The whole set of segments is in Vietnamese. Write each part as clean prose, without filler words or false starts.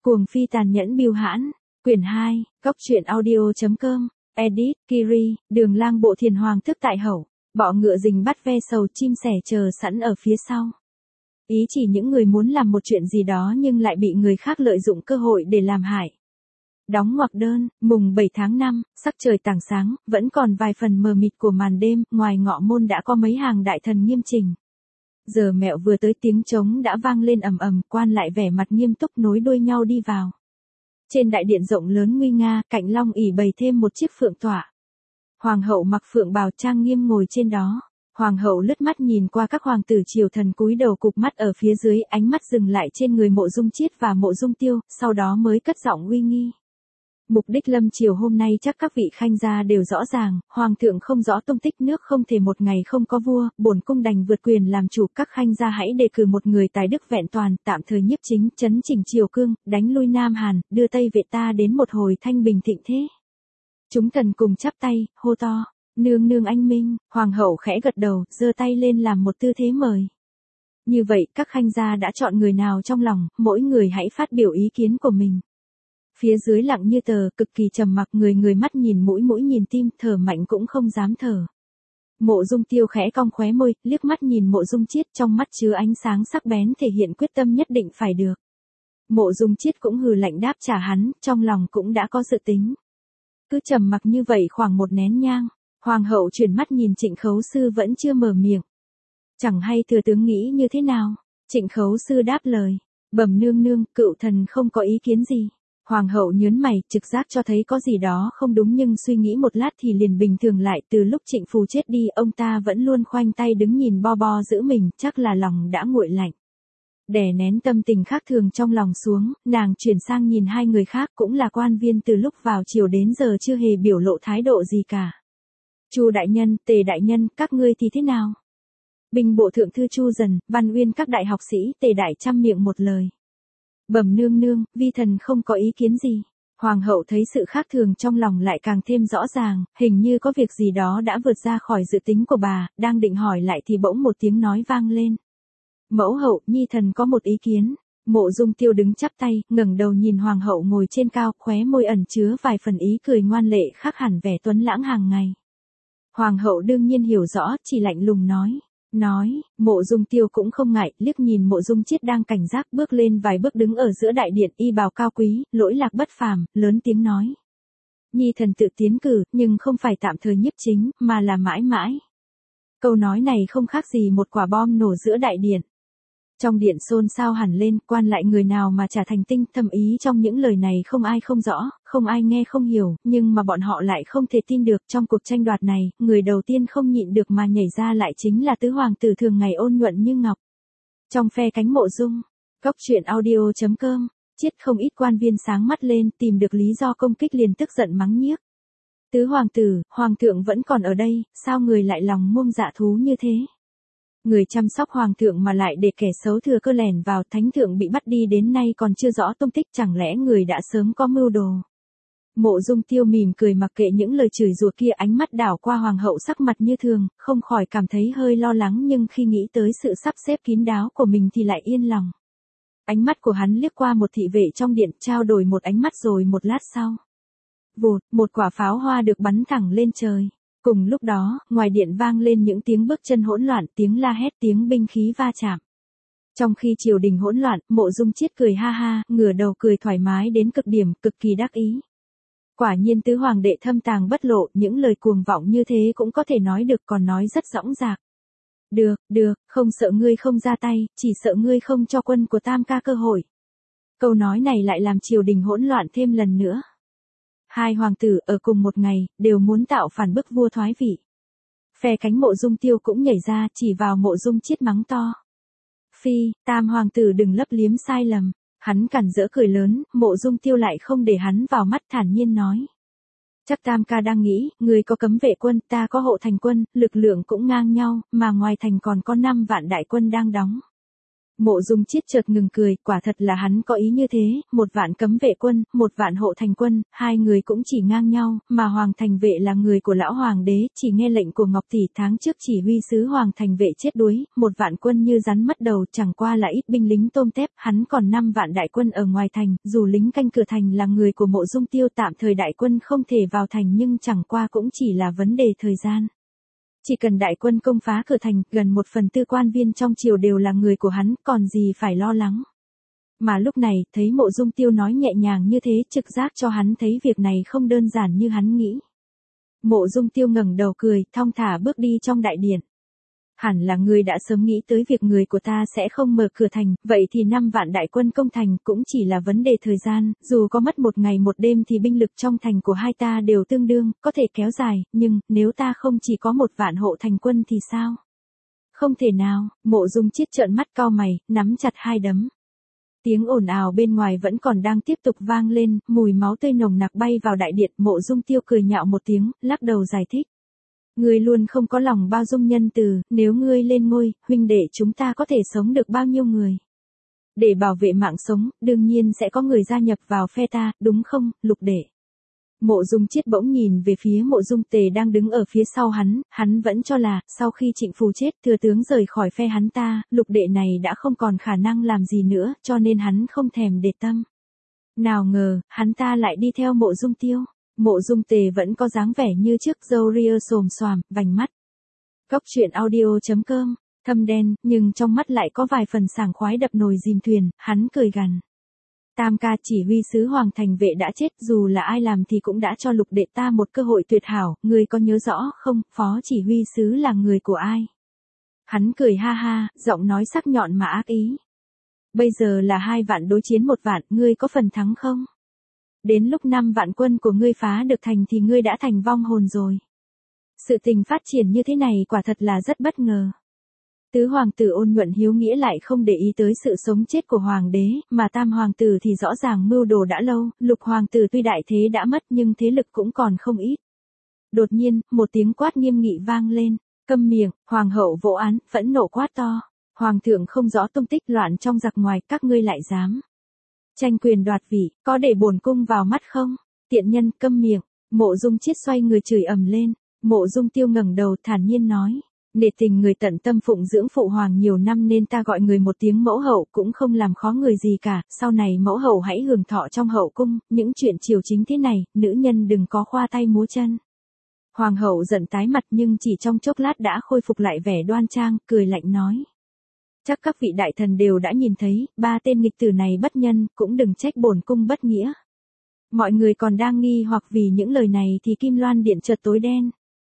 Cuồng phi tàn nhẫn bưu hãn, quyển 2, góc truyện audio.com, edit, Kiri, Đường Lang bộ thiền hoàng thức tại hậu, bọ ngựa rình bắt ve sầu chim sẻ chờ sẵn ở phía sau. Ý chỉ những người muốn làm một chuyện gì đó nhưng lại bị người khác lợi dụng cơ hội để làm hại. Đóng ngoặc đơn, mùng 7 tháng 5, sắc trời tảng sáng, vẫn còn vài phần mờ mịt của màn đêm, ngoài ngọ môn đã có mấy hàng đại thần nghiêm chỉnh. Giờ mẹo vừa tới tiếng trống đã vang lên ầm ầm, quan lại vẻ mặt nghiêm túc nối đuôi nhau đi vào. Trên đại điện rộng lớn nguy nga, cạnh long ỷ bày thêm một chiếc phượng tọa. Hoàng hậu mặc phượng bào trang nghiêm ngồi trên đó. Hoàng hậu lướt mắt nhìn qua các hoàng tử triều thần cúi đầu cụp mắt ở phía dưới, ánh mắt dừng lại trên người Mộ Dung Chiết và Mộ Dung Tiêu, sau đó mới cất giọng uy nghi. Mục đích lâm triều hôm nay chắc các vị khanh gia đều rõ ràng, hoàng thượng không rõ tung tích, nước không thể một ngày không có vua, bổn cung đành vượt quyền làm chủ, các khanh gia hãy đề cử một người tài đức vẹn toàn, tạm thời nhiếp chính, chấn chỉnh triều cương, đánh lui Nam Hàn, đưa Tây Vệ ta đến một hồi thanh bình thịnh thế. Chúng thần cùng chắp tay, hô to, nương nương anh minh. Hoàng hậu khẽ gật đầu, giơ tay lên làm một tư thế mời. Như vậy, các khanh gia đã chọn người nào trong lòng, mỗi người hãy phát biểu ý kiến của mình. Phía dưới lặng như tờ, cực kỳ trầm mặc, người mắt nhìn mũi, mũi nhìn tim, thở mạnh cũng không dám thở. Mộ Dung Tiêu khẽ cong khóe môi, liếc mắt nhìn Mộ Dung Chiết, trong mắt chứa ánh sáng sắc bén thể hiện quyết tâm nhất định phải được. Mộ Dung Chiết cũng hừ lạnh đáp trả hắn, trong lòng cũng đã có dự tính. Cứ trầm mặc như vậy khoảng một nén nhang, hoàng hậu chuyển mắt nhìn Trịnh Khấu Sư vẫn chưa mở miệng. Chẳng hay thừa tướng nghĩ như thế nào? Trịnh Khấu Sư đáp lời, bẩm nương nương, cựu thần không có ý kiến gì. Hoàng hậu nhớn mày, trực giác cho thấy có gì đó không đúng, nhưng suy nghĩ một lát thì liền bình thường lại. Từ lúc Trịnh Phù chết đi, ông ta vẫn luôn khoanh tay đứng nhìn bo bo giữ mình, chắc là lòng đã nguội lạnh. Đè nén tâm tình khác thường trong lòng xuống, nàng chuyển sang nhìn hai người khác, cũng là quan viên, từ lúc vào triều đến giờ chưa hề biểu lộ thái độ gì cả. Chu đại nhân, Tề đại nhân, các ngươi thì thế nào? Binh bộ thượng thư Chu Dần, Văn Uyên, các đại học sĩ, Tề đại chăm miệng một lời. Bẩm nương nương, vi thần không có ý kiến gì. Hoàng hậu thấy sự khác thường trong lòng lại càng thêm rõ ràng, hình như có việc gì đó đã vượt ra khỏi dự tính của bà, đang định hỏi lại thì bỗng một tiếng nói vang lên. Mẫu hậu, nhi thần có một ý kiến. Mộ Dung Tiêu đứng chắp tay, ngẩng đầu nhìn hoàng hậu ngồi trên cao, khóe môi ẩn chứa vài phần ý cười ngoan lệ khác hẳn vẻ tuấn lãng hàng ngày. Hoàng hậu đương nhiên hiểu rõ, chỉ lạnh lùng nói. Mộ Dung Tiêu cũng không ngại, liếc nhìn Mộ Dung Chiết đang cảnh giác, bước lên vài bước đứng ở giữa đại điện, y bào cao quý, lỗi lạc bất phàm, lớn tiếng nói. Nhi thần tự tiến cử, nhưng không phải tạm thời nhiếp chính, mà là mãi mãi. Câu nói này không khác gì một quả bom nổ giữa đại điện. Trong điện xôn xao hẳn lên, quan lại người nào mà trả thành tinh, thâm ý trong những lời này không ai không rõ, không ai nghe không hiểu, nhưng mà bọn họ lại không thể tin được. Trong cuộc tranh đoạt này, người đầu tiên không nhịn được mà nhảy ra lại chính là tứ hoàng tử thường ngày ôn nhuận như ngọc. Trong phe cánh Mộ Dung, góc truyện audio.com, Chiết không ít quan viên sáng mắt lên, tìm được lý do công kích liền tức giận mắng nhiếc. Tứ hoàng tử, hoàng thượng vẫn còn ở đây, sao người lại lòng muông dạ thú như thế? Người chăm sóc hoàng thượng mà lại để kẻ xấu thừa cơ lẻn vào, thánh thượng bị bắt đi đến nay còn chưa rõ tung tích, chẳng lẽ người đã sớm có mưu đồ? Mộ Dung Tiêu mỉm cười mặc kệ những lời chửi rủa kia, ánh mắt đảo qua hoàng hậu sắc mặt như thường, không khỏi cảm thấy hơi lo lắng, nhưng khi nghĩ tới sự sắp xếp kín đáo của mình thì lại yên lòng. Ánh mắt của hắn liếc qua một thị vệ trong điện, trao đổi một ánh mắt rồi một lát sau. Vụt, một quả pháo hoa được bắn thẳng lên trời. Cùng lúc đó, ngoài điện vang lên những tiếng bước chân hỗn loạn, tiếng la hét, tiếng binh khí va chạm. Trong khi triều đình hỗn loạn, Mộ Dung Chiết cười ha ha, ngửa đầu cười thoải mái đến cực điểm, cực kỳ đắc ý. Quả nhiên tứ hoàng đệ thâm tàng bất lộ, những lời cuồng vọng như thế cũng có thể nói được, còn nói rất dõng dạc. Được, không sợ ngươi không ra tay, chỉ sợ ngươi không cho quân của Tam ca cơ hội. Câu nói này lại làm triều đình hỗn loạn thêm lần nữa. Hai hoàng tử ở cùng một ngày, đều muốn tạo phản bức vua thoái vị. Phe cánh Mộ Dung Tiêu cũng nhảy ra, chỉ vào Mộ Dung Chiết mắng to. Phi, Tam hoàng tử đừng lấp liếm sai lầm. Hắn cản rỡ cười lớn, Mộ Dung Tiêu lại không để hắn vào mắt, thản nhiên nói. Chắc Tam ca đang nghĩ, người có cấm vệ quân, ta có hộ thành quân, lực lượng cũng ngang nhau, mà ngoài thành còn có 5 vạn đại quân đang đóng. Mộ Dung Chiết chợt ngừng cười, quả thật là hắn có ý như thế, 1.000 cấm vệ quân, 1.000 hộ thành quân, hai người cũng chỉ ngang nhau, mà Hoàng Thành Vệ là người của lão hoàng đế, chỉ nghe lệnh của Ngọc Tỷ, tháng trước chỉ huy sứ Hoàng Thành Vệ chết đuối, 1.000 quân như rắn mất đầu, chẳng qua là ít binh lính tôm tép, hắn còn 5.000 đại quân ở ngoài thành, dù lính canh cửa thành là người của Mộ Dung Tiêu, tạm thời đại quân không thể vào thành nhưng chẳng qua cũng chỉ là vấn đề thời gian. Chỉ cần đại quân công phá cửa thành, gần 1/4 quan viên trong triều đều là người của hắn, còn gì phải lo lắng. Mà lúc này, thấy Mộ Dung Tiêu nói nhẹ nhàng như thế, trực giác cho hắn thấy việc này không đơn giản như hắn nghĩ. Mộ Dung Tiêu ngẩng đầu cười, thong thả bước đi trong đại điện. Hẳn là ngươi đã sớm nghĩ tới việc người của ta sẽ không mở cửa thành, vậy thì 5.000 đại quân công thành cũng chỉ là vấn đề thời gian, dù có mất 1 ngày 1 đêm thì binh lực trong thành của hai ta đều tương đương, có thể kéo dài, nhưng, nếu ta không chỉ có 1.000 hộ thành quân thì sao? Không thể nào, Mộ Dung Chiết trợn mắt cau mày, nắm chặt hai đấm. Tiếng ồn ào bên ngoài vẫn còn đang tiếp tục vang lên, mùi máu tươi nồng nặc bay vào đại điện, Mộ Dung Tiêu cười nhạo một tiếng, lắc đầu giải thích. Ngươi luôn không có lòng bao dung nhân từ, nếu ngươi lên ngôi, huynh đệ chúng ta có thể sống được bao nhiêu người? Để bảo vệ mạng sống, đương nhiên sẽ có người gia nhập vào phe ta, đúng không, Lục đệ? Mộ Dung Chiết bỗng nhìn về phía Mộ Dung Tề đang đứng ở phía sau hắn vẫn cho là, sau khi Trịnh Phù chết, thừa tướng rời khỏi phe hắn ta, Lục đệ này đã không còn khả năng làm gì nữa, cho nên hắn không thèm để tâm. Nào ngờ, hắn ta lại đi theo Mộ Dung Tiêu. Mộ Dung Tề vẫn có dáng vẻ như trước, râu ria xồm xoàm, vành mắt. Cốc truyện audio.com, thâm đen, nhưng trong mắt lại có vài phần sảng khoái đập nồi dìm thuyền, hắn cười gằn. Tam ca, chỉ huy sứ Hoàng Thành Vệ đã chết, dù là ai làm thì cũng đã cho Lục đệ ta một cơ hội tuyệt hảo, ngươi có nhớ rõ không, phó chỉ huy sứ là người của ai? Hắn cười ha ha, giọng nói sắc nhọn mà ác ý. Bây giờ là 2.000 đối chiến 1.000, ngươi có phần thắng không? Đến lúc 5.000 quân của ngươi phá được thành thì ngươi đã thành vong hồn rồi. Sự tình phát triển như thế này quả thật là rất bất ngờ. Tứ hoàng tử Ôn Nhuận hiếu nghĩa lại không để ý tới sự sống chết của hoàng đế, mà tam hoàng tử thì rõ ràng mưu đồ đã lâu, lục hoàng tử tuy đại thế đã mất nhưng thế lực cũng còn không ít. Đột nhiên, một tiếng quát nghiêm nghị vang lên, câm miệng, hoàng hậu vỗ án, phẫn nộ quát to. Hoàng thượng không rõ tung tích, loạn trong giặc ngoài, các ngươi lại dám tranh quyền đoạt vị, có để bổn cung vào mắt không? Tiện nhân, câm miệng. Mộ Dung Chiết xoay người chửi ầm lên. Mộ Dung Tiêu ngẩng đầu thản nhiên nói, nể tình người tận tâm phụng dưỡng phụ hoàng nhiều năm nên ta gọi người một tiếng mẫu hậu cũng không làm khó người gì cả, sau này mẫu hậu hãy hưởng thọ trong hậu cung, những chuyện triều chính thế này, nữ nhân đừng có khoa tay múa chân. Hoàng hậu giận tái mặt nhưng chỉ trong chốc lát đã khôi phục lại vẻ đoan trang, cười lạnh nói. Chắc các vị đại thần đều đã nhìn thấy, 3 tên nghịch tử này bất nhân, cũng đừng trách bổn cung bất nghĩa. Mọi người còn đang nghi hoặc vì những lời này thì Kim Loan điện chợt tối đen.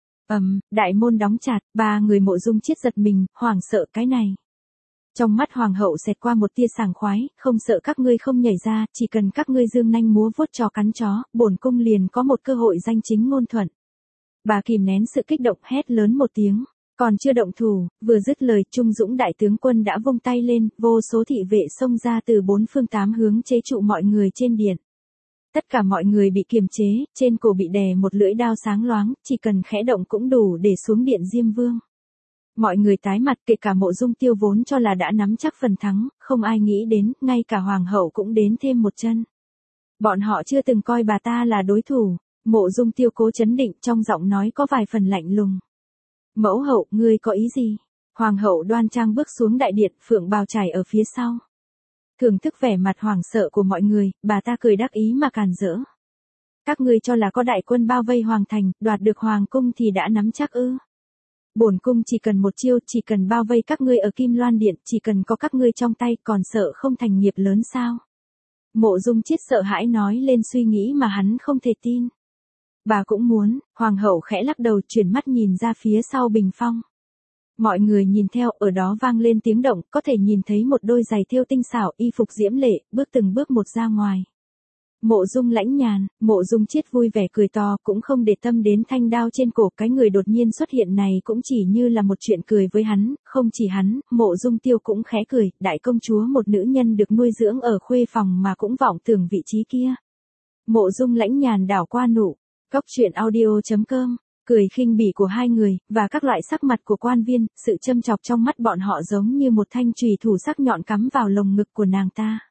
Đại môn đóng chặt, 3 người Mộ Dung Chiết giật mình, hoảng sợ cái này. Trong mắt hoàng hậu xẹt qua một tia sảng khoái, không sợ các ngươi không nhảy ra, chỉ cần các ngươi dương nanh múa vuốt chó cắn chó, bổn cung liền có một cơ hội danh chính ngôn thuận. Bà kìm nén sự kích động hét lớn một tiếng. Còn chưa động thủ, vừa dứt lời, Trung Dũng đại tướng quân đã vung tay lên, vô số thị vệ xông ra từ 4 phương 8 hướng chế trụ mọi người trên điện. Tất cả mọi người bị kiềm chế, trên cổ bị đè một lưỡi đao sáng loáng, chỉ cần khẽ động cũng đủ để xuống điện Diêm Vương. Mọi người tái mặt, kể cả Mộ Dung Tiêu vốn cho là đã nắm chắc phần thắng, không ai nghĩ đến, ngay cả hoàng hậu cũng đến thêm một chân. Bọn họ chưa từng coi bà ta là đối thủ. Mộ Dung Tiêu cố chấn định, trong giọng nói có vài phần lạnh lùng. Mẫu hậu, ngươi có ý gì? Hoàng hậu đoan trang bước xuống đại điện, phượng bào trải ở phía sau. Thưởng thức vẻ mặt hoảng sợ của mọi người, bà ta cười đắc ý mà càn rỡ. Các ngươi cho là có đại quân bao vây hoàng thành, đoạt được hoàng cung thì đã nắm chắc ư? Bổn cung chỉ cần một chiêu, chỉ cần bao vây các ngươi ở Kim Loan điện, chỉ cần có các ngươi trong tay, còn sợ không thành nghiệp lớn sao? Mộ Dung Chiết sợ hãi nói lên suy nghĩ mà hắn không thể tin. Bà cũng muốn, hoàng hậu khẽ lắc đầu, chuyển mắt nhìn ra phía sau bình phong. Mọi người nhìn theo, ở đó vang lên tiếng động, có thể nhìn thấy một đôi giày thêu tinh xảo, y phục diễm lệ, bước từng bước một ra ngoài. Mộ Dung lãnh nhàn, Mộ Dung Chiết vui vẻ cười to, cũng không để tâm đến thanh đao trên cổ, cái người đột nhiên xuất hiện này cũng chỉ như là một chuyện cười với hắn, không chỉ hắn, Mộ Dung Tiêu cũng khẽ cười, đại công chúa một nữ nhân được nuôi dưỡng ở khuê phòng mà cũng vọng tưởng vị trí kia. Mộ Dung lãnh nhàn đảo qua nụ. Cốc truyện audio.com cười khinh bỉ của hai người, và các loại sắc mặt của quan viên, sự châm chọc trong mắt bọn họ giống như một thanh chùy thủ sắc nhọn cắm vào lồng ngực của nàng ta.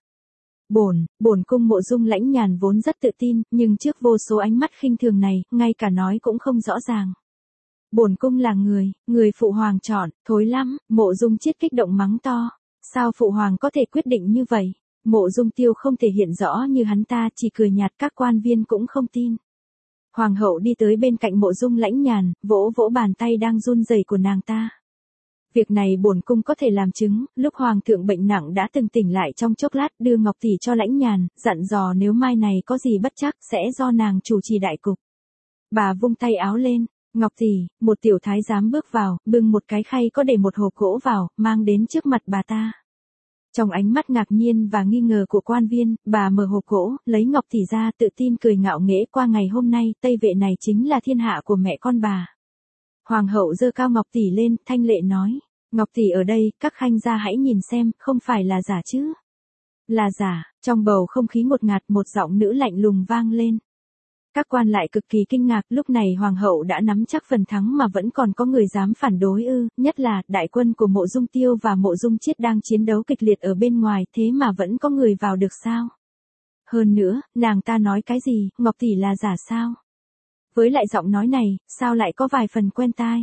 Bổn cung Mộ Dung Lãnh Nhàn vốn rất tự tin, nhưng trước vô số ánh mắt khinh thường này, ngay cả nói cũng không rõ ràng. Bổn cung là người phụ hoàng chọn, thối lắm, Mộ Dung Chiết kích động mắng to. Sao phụ hoàng có thể quyết định như vậy? Mộ Dung Tiêu không thể hiện rõ như hắn ta, chỉ cười nhạt, các quan viên cũng không tin. Hoàng hậu đi tới bên cạnh Mộ Dung Lãnh Nhàn, vỗ vỗ bàn tay đang run rẩy của nàng ta. Việc này bổn cung có thể làm chứng, lúc hoàng thượng bệnh nặng đã từng tỉnh lại trong chốc lát, đưa ngọc tỷ cho Lãnh Nhàn, dặn dò nếu mai này có gì bất trắc sẽ do nàng chủ trì đại cục. Bà vung tay áo lên, ngọc tỷ, một tiểu thái giám bước vào, bưng một cái khay có để một hộp gỗ vào, mang đến trước mặt bà ta. Trong ánh mắt ngạc nhiên và nghi ngờ của quan viên, bà mở hộp gỗ, lấy ngọc tỷ ra, tự tin cười ngạo nghễ, qua ngày hôm nay, Tây Vệ này chính là thiên hạ của mẹ con bà. Hoàng hậu giơ cao ngọc tỷ lên, thanh lệ nói, ngọc tỷ ở đây, các khanh gia hãy nhìn xem, không phải là giả chứ? Là giả. Trong bầu không khí ngột ngạt, một giọng nữ lạnh lùng vang lên. Các quan lại cực kỳ kinh ngạc, lúc này hoàng hậu đã nắm chắc phần thắng mà vẫn còn có người dám phản đối ư? Nhất là đại quân của Mộ Dung Tiêu và Mộ Dung Chiết đang chiến đấu kịch liệt ở bên ngoài, thế mà vẫn có người vào được sao? Hơn nữa, nàng ta nói cái gì, ngọc tỷ là giả sao? Với lại giọng nói này, sao lại có vài phần quen tai?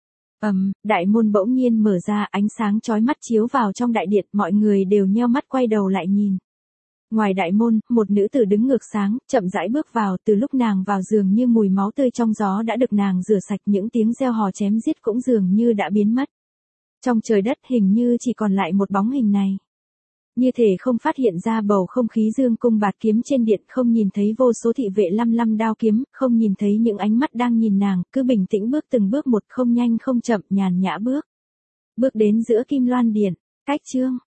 Đại môn bỗng nhiên mở ra, ánh sáng chói mắt chiếu vào trong đại điện, mọi người đều nheo mắt quay đầu lại nhìn. Ngoài đại môn, một nữ tử đứng ngược sáng, chậm rãi bước vào, từ lúc nàng vào dường như mùi máu tươi trong gió đã được nàng rửa sạch, những tiếng reo hò chém giết cũng dường như đã biến mất. Trong trời đất hình như chỉ còn lại một bóng hình này. Như thể không phát hiện ra bầu không khí dương cung bạt kiếm trên điện, không nhìn thấy vô số thị vệ lăm lăm đao kiếm, không nhìn thấy những ánh mắt đang nhìn nàng, cứ bình tĩnh bước từng bước một, không nhanh không chậm, nhàn nhã bước. Bước đến giữa Kim Loan Điện, cách chương.